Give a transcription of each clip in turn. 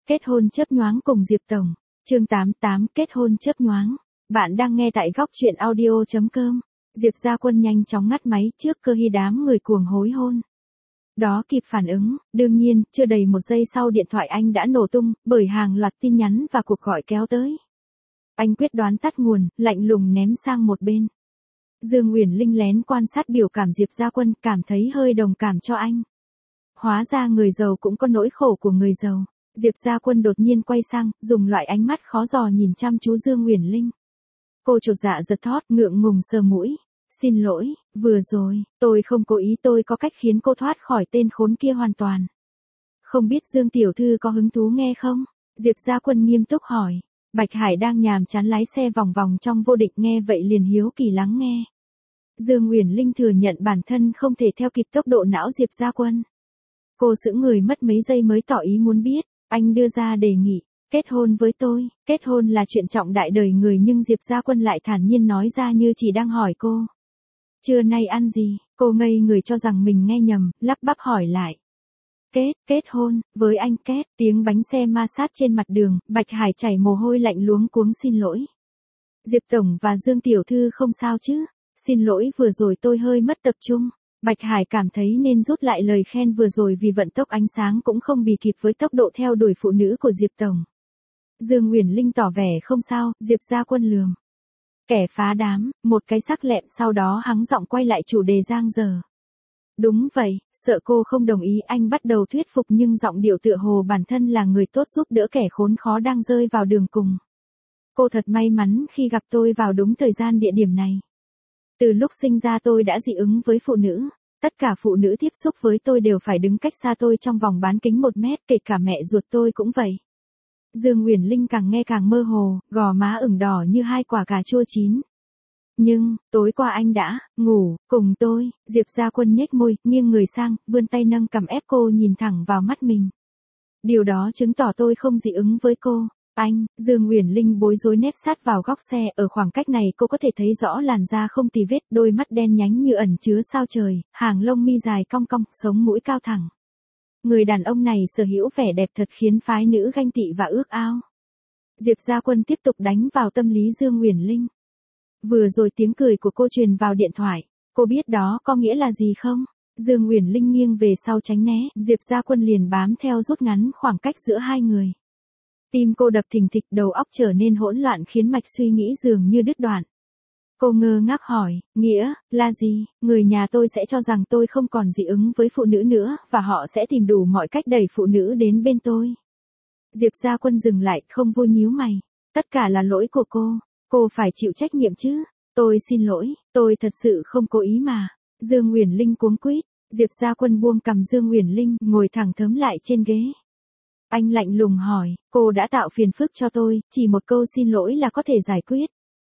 Kết hôn chớp nhoáng cùng Diệp Tổng. Chương 88 kết hôn chớp nhoáng. Bạn đang nghe tại góc truyện audio.com. Diệp Gia Quân nhanh chóng ngắt máy trước cơ hy đám người cuồng hối hôn. Đó kịp phản ứng, đương nhiên, chưa đầy một giây sau điện thoại anh đã nổ tung, bởi hàng loạt tin nhắn và cuộc gọi kéo tới. Anh quyết đoán tắt nguồn, lạnh lùng ném sang một bên. Dương Uyển Linh lén quan sát biểu cảm Diệp Gia Quân, cảm thấy hơi đồng cảm cho anh. Hóa ra người giàu cũng có nỗi khổ của người giàu. Diệp Gia Quân đột nhiên quay sang, dùng loại ánh mắt khó dò nhìn chăm chú Dương Uyển Linh. Cô chột dạ giật thót, ngượng ngùng sờ mũi. Xin lỗi, vừa rồi, tôi không cố ý, tôi có cách khiến cô thoát khỏi tên khốn kia hoàn toàn. Không biết Dương tiểu thư có hứng thú nghe không? Diệp Gia Quân nghiêm túc hỏi. Bạch Hải đang nhàm chán lái xe vòng vòng trong vô định nghe vậy liền hiếu kỳ lắng nghe. Dương Uyển Linh thừa nhận bản thân không thể theo kịp tốc độ não Diệp Gia Quân. Cô sững người mất mấy giây mới tỏ ý muốn biết. Anh đưa ra đề nghị, kết hôn với tôi. Kết hôn là chuyện trọng đại đời người nhưng Diệp Gia Quân lại thản nhiên nói ra như chỉ đang hỏi cô. Trưa nay ăn gì? Cô ngây người cho rằng mình nghe nhầm, lắp bắp hỏi lại. Kết hôn, với anh kết, tiếng bánh xe ma sát trên mặt đường, Bạch Hải chảy mồ hôi lạnh luống cuống xin lỗi. Diệp Tổng và Dương Tiểu Thư không sao chứ? Xin lỗi vừa rồi tôi hơi mất tập trung. Bạch Hải cảm thấy nên rút lại lời khen vừa rồi vì vận tốc ánh sáng cũng không bì kịp với tốc độ theo đuổi phụ nữ của Diệp Tổng. Dương Uyển Linh tỏ vẻ không sao, Diệp Gia Quân lườm. Kẻ phá đám, một cái sắc lẹm sau đó hắng giọng quay lại chủ đề giang dở. Đúng vậy, sợ cô không đồng ý anh bắt đầu thuyết phục nhưng giọng điệu tựa hồ bản thân là người tốt giúp đỡ kẻ khốn khó đang rơi vào đường cùng. Cô thật may mắn khi gặp tôi vào đúng thời gian địa điểm này. Từ lúc sinh ra tôi đã dị ứng với phụ nữ. Tất cả phụ nữ tiếp xúc với tôi đều phải đứng cách xa tôi trong vòng bán kính 1 mét, kể cả mẹ ruột tôi cũng vậy. Dương Uyển Linh càng nghe càng mơ hồ, gò má ửng đỏ như 2 quả cà chua chín. Nhưng, tối qua anh đã ngủ cùng tôi. Diệp Gia Quân nhếch môi, nghiêng người sang, vươn tay nâng cằm ép cô nhìn thẳng vào mắt mình. Điều đó chứng tỏ tôi không dị ứng với cô. Anh, Dương Uyển Linh bối rối nép sát vào góc xe, ở khoảng cách này cô có thể thấy rõ làn da không tì vết, đôi mắt đen nhánh như ẩn chứa sao trời, hàng lông mi dài cong cong, sống mũi cao thẳng. Người đàn ông này sở hữu vẻ đẹp thật khiến phái nữ ganh tị và ước ao. Diệp Gia Quân tiếp tục đánh vào tâm lý Dương Uyển Linh. Vừa rồi tiếng cười của cô truyền vào điện thoại, cô biết đó có nghĩa là gì không? Dương Uyển Linh nghiêng về sau tránh né, Diệp Gia Quân liền bám theo rút ngắn khoảng cách giữa hai người. Tim cô đập thình thịch, đầu óc trở nên hỗn loạn khiến mạch suy nghĩ dường như đứt đoạn. Cô ngơ ngác hỏi, nghĩa là gì? Người nhà tôi sẽ cho rằng tôi không còn dị ứng với phụ nữ nữa, và họ sẽ tìm đủ mọi cách đẩy phụ nữ đến bên tôi. Diệp Gia Quân dừng lại, không vui nhíu mày. Tất cả là lỗi của cô phải chịu trách nhiệm chứ. Tôi xin lỗi, tôi thật sự không cố ý mà. Dương Uyển Linh cuống quýt. Diệp Gia Quân buông cằm Dương Uyển Linh, ngồi thẳng thớm lại trên ghế. Anh lạnh lùng hỏi, cô đã tạo phiền phức cho tôi, chỉ một câu xin lỗi là có thể giải quyết.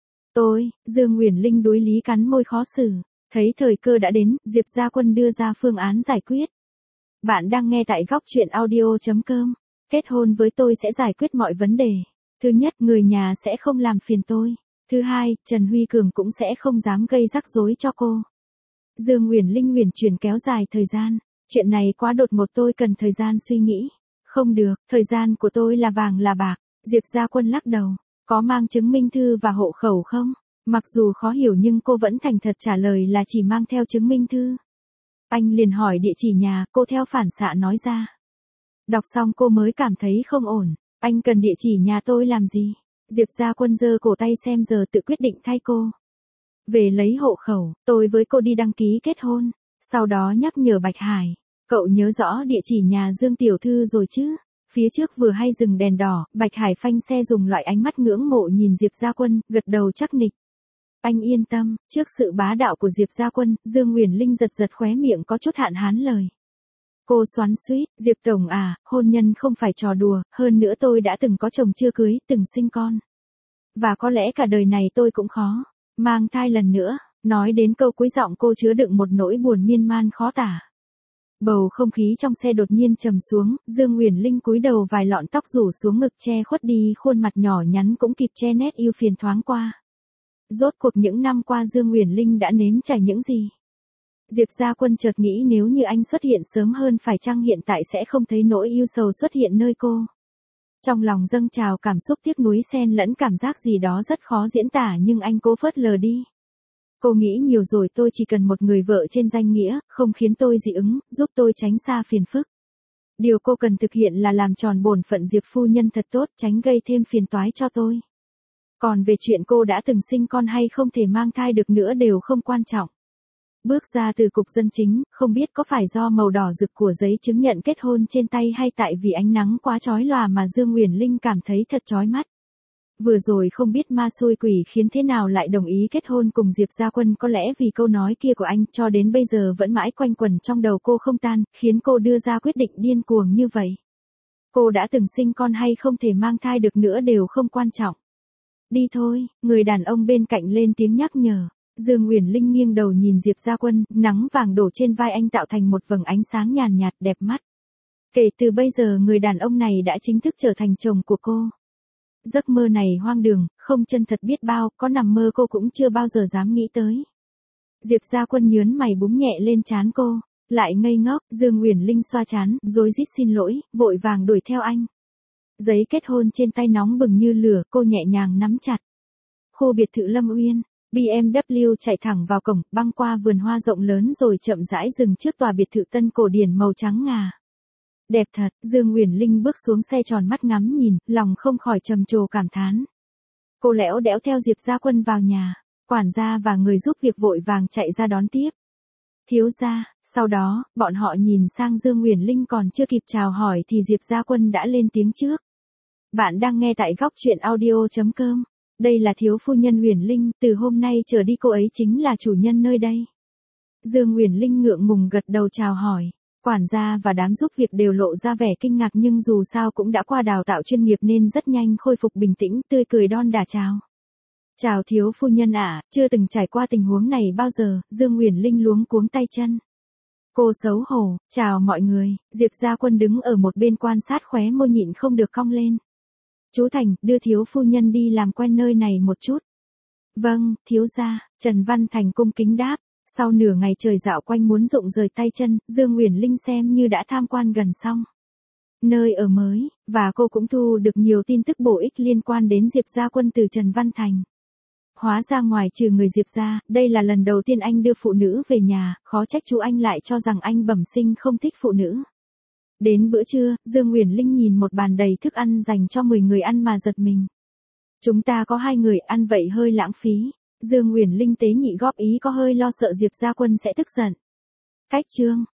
Dương Uyển Linh đối lý cắn môi khó xử. Thấy thời cơ đã đến, Diệp Gia Quân đưa ra phương án giải quyết. Bạn đang nghe tại góc truyện audio.com. Kết hôn với tôi sẽ giải quyết mọi vấn đề. Thứ nhất, người nhà sẽ không làm phiền tôi. Thứ hai, Trần Huy Cường cũng sẽ không dám gây rắc rối cho cô. Dương Uyển Linh uyển chuyển kéo dài thời gian. Chuyện này quá đột ngột, tôi cần thời gian suy nghĩ. Không được, thời gian của tôi là vàng là bạc. Diệp Gia Quân lắc đầu. Có mang chứng minh thư và hộ khẩu không? Mặc dù khó hiểu nhưng cô vẫn thành thật trả lời là chỉ mang theo chứng minh thư. Anh liền hỏi địa chỉ nhà, cô theo phản xạ nói ra. Đọc xong cô mới cảm thấy không ổn. Anh cần địa chỉ nhà tôi làm gì? Diệp Gia Quân giơ cổ tay xem giờ tự quyết định thay cô. Về lấy hộ khẩu, tôi với cô đi đăng ký kết hôn. Sau đó nhắc nhở Bạch Hải. Cậu nhớ rõ địa chỉ nhà Dương Tiểu Thư rồi chứ? Phía trước vừa hay dừng đèn đỏ, Bạch Hải phanh xe dùng loại ánh mắt ngưỡng mộ nhìn Diệp Gia Quân, gật đầu chắc nịch. Anh yên tâm, trước sự bá đạo của Diệp Gia Quân, Dương Uyển Linh giật giật khóe miệng có chút hạn hán lời. Cô xoắn xuýt, Diệp Tổng à, hôn nhân không phải trò đùa, hơn nữa tôi đã từng có chồng chưa cưới, từng sinh con. Và có lẽ cả đời này tôi cũng khó mang thai lần nữa. Nói đến câu cuối giọng cô chứa đựng một nỗi buồn miên man khó tả. Bầu không khí trong xe đột nhiên trầm xuống, Dương Uyển Linh cúi đầu, vài lọn tóc rủ xuống ngực che khuất đi khuôn mặt nhỏ nhắn cũng kịp che nét ưu phiền thoáng qua. Rốt cuộc những năm qua Dương Uyển Linh đã nếm trải những gì? Diệp Gia Quân chợt nghĩ nếu như anh xuất hiện sớm hơn phải chăng hiện tại sẽ không thấy nỗi ưu sầu xuất hiện nơi cô. Trong lòng dâng trào cảm xúc tiếc nuối xen lẫn cảm giác gì đó rất khó diễn tả nhưng anh cố phớt lờ đi. Cô nghĩ nhiều rồi, tôi chỉ cần một người vợ trên danh nghĩa, không khiến tôi dị ứng, giúp tôi tránh xa phiền phức. Điều cô cần thực hiện là làm tròn bổn phận Diệp phu nhân thật tốt, tránh gây thêm phiền toái cho tôi. Còn về chuyện cô đã từng sinh con hay không thể mang thai được nữa đều không quan trọng. Bước ra từ cục dân chính, không biết có phải do màu đỏ rực của giấy chứng nhận kết hôn trên tay hay tại vì ánh nắng quá chói lòa mà Dương Uyển Linh cảm thấy thật chói mắt. Vừa rồi không biết ma xui quỷ khiến thế nào lại đồng ý kết hôn cùng Diệp Gia Quân, có lẽ vì câu nói kia của anh cho đến bây giờ vẫn mãi quanh quẩn trong đầu cô không tan, khiến cô đưa ra quyết định điên cuồng như vậy. Cô đã từng sinh con hay không thể mang thai được nữa đều không quan trọng. Đi thôi, người đàn ông bên cạnh lên tiếng nhắc nhở. Dương Uyển Linh nghiêng đầu nhìn Diệp Gia Quân, nắng vàng đổ trên vai anh tạo thành một vầng ánh sáng nhàn nhạt đẹp mắt. Kể từ bây giờ người đàn ông này đã chính thức trở thành chồng của cô. Giấc mơ này hoang đường, không chân thật biết bao, có nằm mơ cô cũng chưa bao giờ dám nghĩ tới. Diệp Gia Quân nhớn mày búng nhẹ lên trán cô, lại ngây ngốc. Dương Uyển Linh xoa trán, rối rít xin lỗi, vội vàng đuổi theo anh. Giấy kết hôn trên tay nóng bừng như lửa, cô nhẹ nhàng nắm chặt. Khu biệt thự Lâm Uyên, BMW chạy thẳng vào cổng, băng qua vườn hoa rộng lớn rồi chậm rãi dừng trước tòa biệt thự tân cổ điển màu trắng ngà. Đẹp thật, Dương Uyển Linh bước xuống xe tròn mắt ngắm nhìn, lòng không khỏi trầm trồ cảm thán. Cô lẽo đẽo theo Diệp Gia Quân vào nhà, quản gia và người giúp việc vội vàng chạy ra đón tiếp. Thiếu gia, sau đó, bọn họ nhìn sang Dương Uyển Linh còn chưa kịp chào hỏi thì Diệp Gia Quân đã lên tiếng trước. Bạn đang nghe tại góc truyện audio.com. Đây là thiếu phu nhân Uyển Linh, từ hôm nay trở đi cô ấy chính là chủ nhân nơi đây. Dương Uyển Linh ngượng ngùng gật đầu chào hỏi. Quản gia và đám giúp việc đều lộ ra vẻ kinh ngạc nhưng dù sao cũng đã qua đào tạo chuyên nghiệp nên rất nhanh khôi phục bình tĩnh, tươi cười đon đả chào. Chào thiếu phu nhân ạ, chưa từng trải qua tình huống này bao giờ. Dương Uyển Linh luống cuống tay chân. Cô xấu hổ, chào mọi người. Diệp Gia Quân đứng ở một bên quan sát khóe môi nhịn không được cong lên. Chú Thành, đưa thiếu phu nhân đi làm quen nơi này một chút. Vâng, thiếu gia. Trần Văn Thành cung kính đáp. Sau nửa ngày trời dạo quanh muốn rụng rời tay chân, Dương Uyển Linh xem như đã tham quan gần xong nơi ở mới, và cô cũng thu được nhiều tin tức bổ ích liên quan đến Diệp Gia Quân từ Trần Văn Thành. Hóa ra ngoài trừ người Diệp gia, đây là lần đầu tiên anh đưa phụ nữ về nhà, khó trách chú anh lại cho rằng anh bẩm sinh không thích phụ nữ. Đến bữa trưa, Dương Uyển Linh nhìn một bàn đầy thức ăn dành cho 10 người ăn mà giật mình. Chúng ta có 2 người ăn vậy hơi lãng phí. Dương Uyển Linh tế nhị góp ý có hơi lo sợ Diệp Gia Quân sẽ tức giận. Cách chương